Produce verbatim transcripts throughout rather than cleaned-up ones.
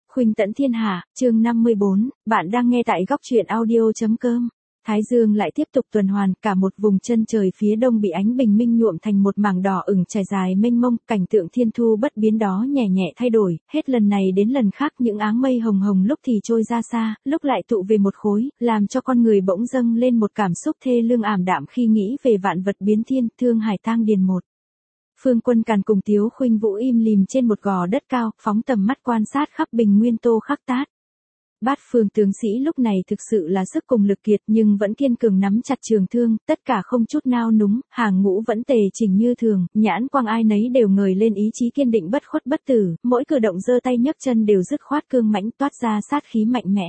Khuynh tẫn thiên hạ, chương năm mươi bốn, bạn đang nghe tại góc truyện audio.com. Thái dương lại tiếp tục tuần hoàn, cả một vùng chân trời phía đông bị ánh bình minh nhuộm thành một mảng đỏ ửng trải dài mênh mông, cảnh tượng thiên thu bất biến đó nhẹ nhẹ thay đổi, hết lần này đến lần khác những áng mây hồng hồng lúc thì trôi ra xa, lúc lại tụ về một khối, làm cho con người bỗng dâng lên một cảm xúc thê lương ảm đạm khi nghĩ về vạn vật biến thiên, thương hải tang điền một. Phương Quân Càn cùng Tiếu Khuynh Vũ im lìm trên một gò đất cao, phóng tầm mắt quan sát khắp bình nguyên tô khắc tát. Bát phương tướng sĩ lúc này thực sự là sức cùng lực kiệt nhưng vẫn kiên cường nắm chặt trường thương, tất cả không chút nao núng, hàng ngũ vẫn tề chỉnh như thường, nhãn quang ai nấy đều ngời lên ý chí kiên định bất khuất bất tử, mỗi cử động giơ tay nhấc chân đều dứt khoát cương mãnh toát ra sát khí mạnh mẽ.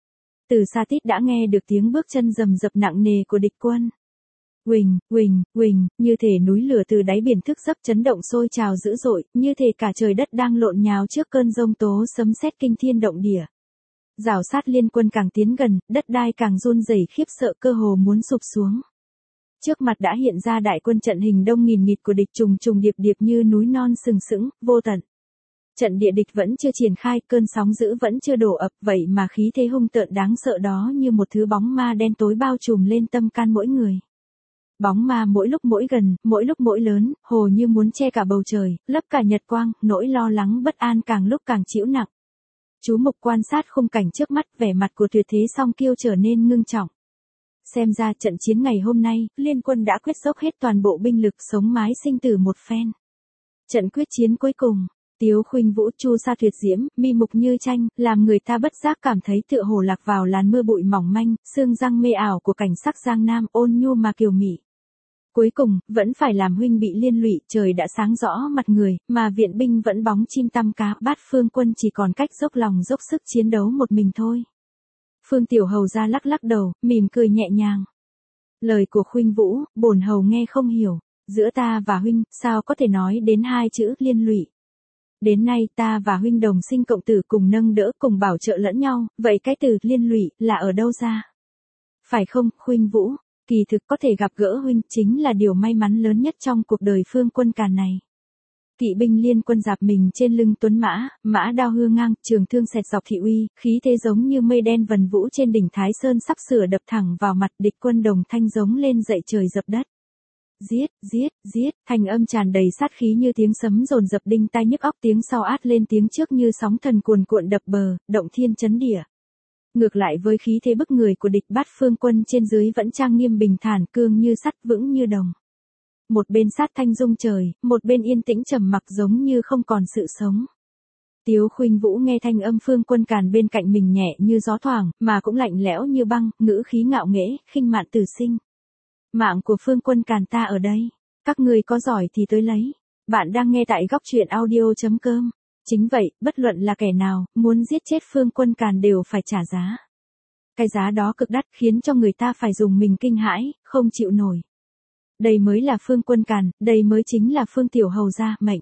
Từ xa tít đã nghe được tiếng bước chân rầm rập nặng nề của địch quân. Huỳnh, huỳnh, huỳnh, như thể núi lửa từ đáy biển thức giấc chấn động sôi trào dữ dội, như thể cả trời đất đang lộn nhào trước cơn giông tố sấm sét kinh thiên động địa. Rào sát liên quân càng tiến gần, đất đai càng run rẩy khiếp sợ cơ hồ muốn sụp xuống. Trước mặt đã hiện ra đại quân trận hình đông nghìn nghịt của địch trùng trùng điệp điệp như núi non sừng sững, vô tận. Trận địa địch vẫn chưa triển khai, cơn sóng dữ vẫn chưa đổ ập, vậy mà khí thế hung tợn đáng sợ đó như một thứ bóng ma đen tối bao trùm lên tâm can mỗi người. Bóng ma mỗi lúc mỗi gần, mỗi lúc mỗi lớn, hồ như muốn che cả bầu trời, lấp cả nhật quang, nỗi lo lắng bất an càng lúc càng chịu nặng. Chú mục quan sát khung cảnh trước mắt, vẻ mặt của tuyệt thế song kiêu trở nên ngưng trọng. Xem ra trận chiến ngày hôm nay, liên quân đã quyết dốc hết toàn bộ binh lực sống mái sinh tử một phen. Trận quyết chiến cuối cùng, Tiếu Khuynh Vũ chu sa tuyệt diễm, mi mục như tranh, làm người ta bất giác cảm thấy tựa hồ lạc vào làn mưa bụi mỏng manh, sương răng mê ảo của cảnh sắc giang nam ôn nhu mà kiều mị. Cuối cùng, vẫn phải làm huynh bị liên lụy, trời đã sáng rõ mặt người, mà viện binh vẫn bóng chim tăm cá, Bát phương quân chỉ còn cách dốc lòng dốc sức chiến đấu một mình thôi. Phương Tiểu Hầu ra lắc lắc đầu, mỉm cười nhẹ nhàng. Lời của Khuynh Vũ, bổn hầu nghe không hiểu, giữa ta và huynh, sao có thể nói đến hai chữ liên lụy. Đến nay ta và huynh đồng sinh cộng tử cùng nâng đỡ cùng bảo trợ lẫn nhau, vậy cái từ liên lụy là ở đâu ra? Phải không, Khuynh Vũ? Kỳ thực có thể gặp gỡ huynh chính là điều may mắn lớn nhất trong cuộc đời Phương Quân Càn này. Kỵ binh liên quân dạp mình trên lưng tuấn mã, mã đao hư ngang, trường thương xẹt dọc thị uy, khí thế giống như mây đen vần vũ trên đỉnh Thái Sơn sắp sửa đập thẳng vào mặt địch quân, đồng thanh giống lên dậy trời dập đất. Giết, giết, giết, thanh âm tràn đầy sát khí như tiếng sấm dồn dập đinh tai nhức óc, tiếng sau át lên tiếng trước như sóng thần cuồn cuộn đập bờ, động thiên chấn địa. Ngược lại với khí thế bức người của địch, Bát phương quân trên dưới vẫn trang nghiêm bình thản, cương như sắt, vững như đồng. Một bên sát thanh rung trời, một bên yên tĩnh trầm mặc giống như không còn sự sống. Tiếu Khuynh Vũ nghe thanh âm Phương Quân Càn bên cạnh mình nhẹ như gió thoảng, mà cũng lạnh lẽo như băng, ngữ khí ngạo nghễ, khinh mạn tử sinh. Mạng của Phương Quân Càn ta ở đây, các ngươi có giỏi thì tới lấy. Bạn đang nghe tại góc truyện audio.com. Chính vậy, bất luận là kẻ nào, muốn giết chết Phương Quân Càn đều phải trả giá. Cái giá đó cực đắt, khiến cho người ta phải dùng mình kinh hãi, không chịu nổi. Đây mới là Phương Quân Càn, đây mới chính là Phương Tiểu Hầu gia mệnh.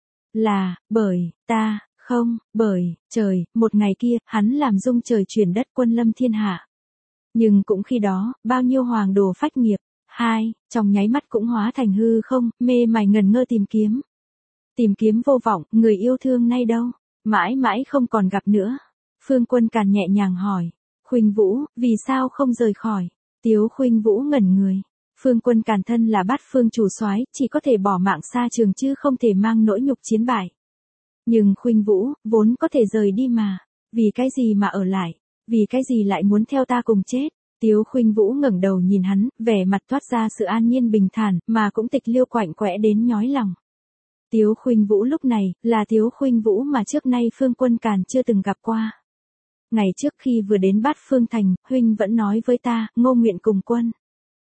Là, bởi, ta, không, bởi, trời, một ngày kia, hắn làm rung trời chuyển đất quân lâm thiên hạ. Nhưng cũng khi đó, bao nhiêu hoàng đồ phách nghiệp, hai, trong nháy mắt cũng hóa thành hư không, mê mải ngần ngơ tìm kiếm. Tìm kiếm vô vọng, người yêu thương nay đâu? Mãi mãi không còn gặp nữa. Phương Quân Càn nhẹ nhàng hỏi. Khuynh Vũ, vì sao không rời khỏi? Tiếu Khuynh Vũ ngẩn người. Phương Quân Càn thân là Bát phương chủ soái, chỉ có thể bỏ mạng xa trường chứ không thể mang nỗi nhục chiến bại. Nhưng Khuynh Vũ, vốn có thể rời đi mà. Vì cái gì mà ở lại? Vì cái gì lại muốn theo ta cùng chết? Tiếu Khuynh Vũ ngẩng đầu nhìn hắn, vẻ mặt toát ra sự an nhiên bình thản, mà cũng tịch liêu quạnh quẽ đến nhói lòng. Tiếu Khuynh Vũ lúc này, là Tiếu Khuynh Vũ mà trước nay Phương Quân Càn chưa từng gặp qua. Ngày trước khi vừa đến Bát phương thành, huynh vẫn nói với ta, ngô nguyện cùng quân.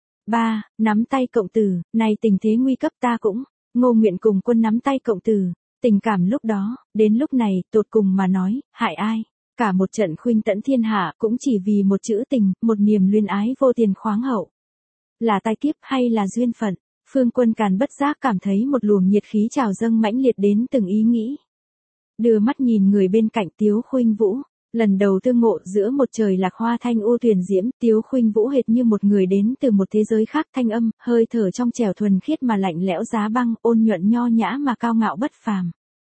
Ba, nắm tay cộng tử, này tình thế nguy cấp ta cũng, ngô nguyện cùng quân nắm tay cộng tử. Tình cảm lúc đó, đến lúc này, tột cùng mà nói, hại ai? Cả một trận khuynh tẫn thiên hạ cũng chỉ vì một chữ tình, một niềm luyến ái vô tiền khoáng hậu. Là tai kiếp hay là duyên phận? Phương Quân Càn bất giác cảm thấy một luồng nhiệt khí trào dâng mãnh liệt đến từng ý nghĩ. Đưa mắt nhìn người bên cạnh Tiếu Khuynh Vũ, lần đầu tương ngộ giữa một trời lạc hoa thanh u tuyền diễm, Tiếu Khuynh Vũ hệt như một người đến từ một thế giới khác, thanh âm, hơi thở trong trẻo thuần khiết mà lạnh lẽo giá băng, ôn nhuận nho nhã mà cao ngạo bất phàm.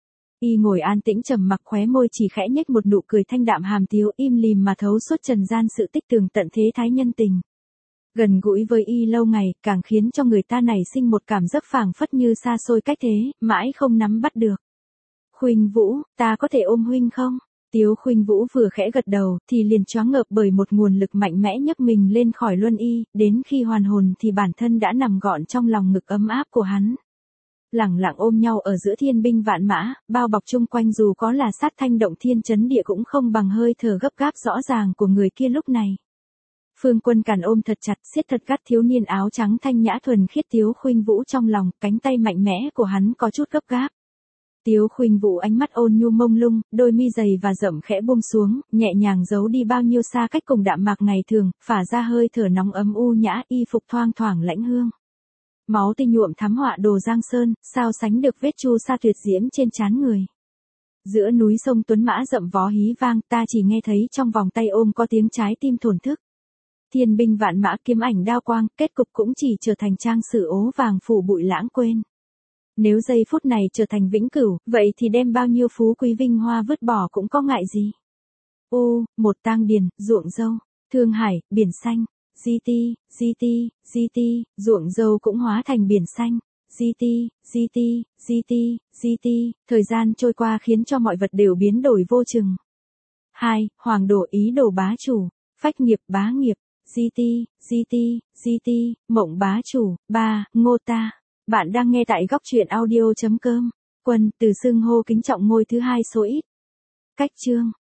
Y ngồi an tĩnh trầm mặc, khóe môi chỉ khẽ nhếch một nụ cười thanh đạm hàm tiếu, im lìm mà thấu suốt trần gian sự tích tường tận thế thái nhân tình. Gần gũi với Y lâu ngày, càng khiến cho người ta nảy sinh một cảm giác phảng phất như xa xôi cách thế, mãi không nắm bắt được. Khuynh Vũ, ta có thể ôm huynh không? Tiếu Khuynh Vũ vừa khẽ gật đầu, thì liền choáng ngợp bởi một nguồn lực mạnh mẽ nhấc mình lên khỏi luân y, đến khi hoàn hồn thì bản thân đã nằm gọn trong lòng ngực ấm áp của hắn. Lẳng lặng ôm nhau ở giữa thiên binh vạn mã, bao bọc chung quanh dù có là sát thanh động thiên chấn địa cũng không bằng hơi thở gấp gáp rõ ràng của người kia lúc này. Phương Quân Càn ôm thật chặt, siết thật gắt thiếu niên áo trắng thanh nhã thuần khiết Tiếu Khuynh Vũ trong lòng, cánh tay mạnh mẽ của hắn có chút gấp gáp. Tiếu Khuynh Vũ ánh mắt ôn nhu mông lung, đôi mi dày và rậm khẽ buông xuống, nhẹ nhàng giấu đi bao nhiêu xa cách cùng đạm mạc ngày thường, phả ra hơi thở nóng ấm u nhã, y phục thoang thoảng lãnh hương. Máu tinh nhuộm thắm họa đồ Giang Sơn, sao sánh được vết chu sa tuyệt diễm trên trán người. Giữa núi sông tuấn mã rậm vó hí vang, ta chỉ nghe thấy trong vòng tay ôm có tiếng trái tim thổn thức. Thiên binh vạn mã kiếm ảnh đao quang, kết cục cũng chỉ trở thành trang sử ố vàng phủ bụi lãng quên. Nếu giây phút này trở thành vĩnh cửu, vậy thì đem bao nhiêu phú quý vinh hoa vứt bỏ cũng có ngại gì. U, một tang điền, ruộng dâu, Thương Hải, biển xanh, Di ti, Di ti, Di ti, ruộng dâu cũng hóa thành biển xanh. Di ti, Di ti, Di ti, Di ti, thời gian trôi qua khiến cho mọi vật đều biến đổi vô chừng. hai. Hoàng đổ ý đồ bá chủ, phách nghiệp bá nghiệp, Di ti, Di ti, Di ti, mộng bá chủ. ba. Ngô ta. Bạn đang nghe tại góc truyện audio chấm com. Quân, từ xưng hô kính trọng ngôi thứ hai số ít. Cách chương.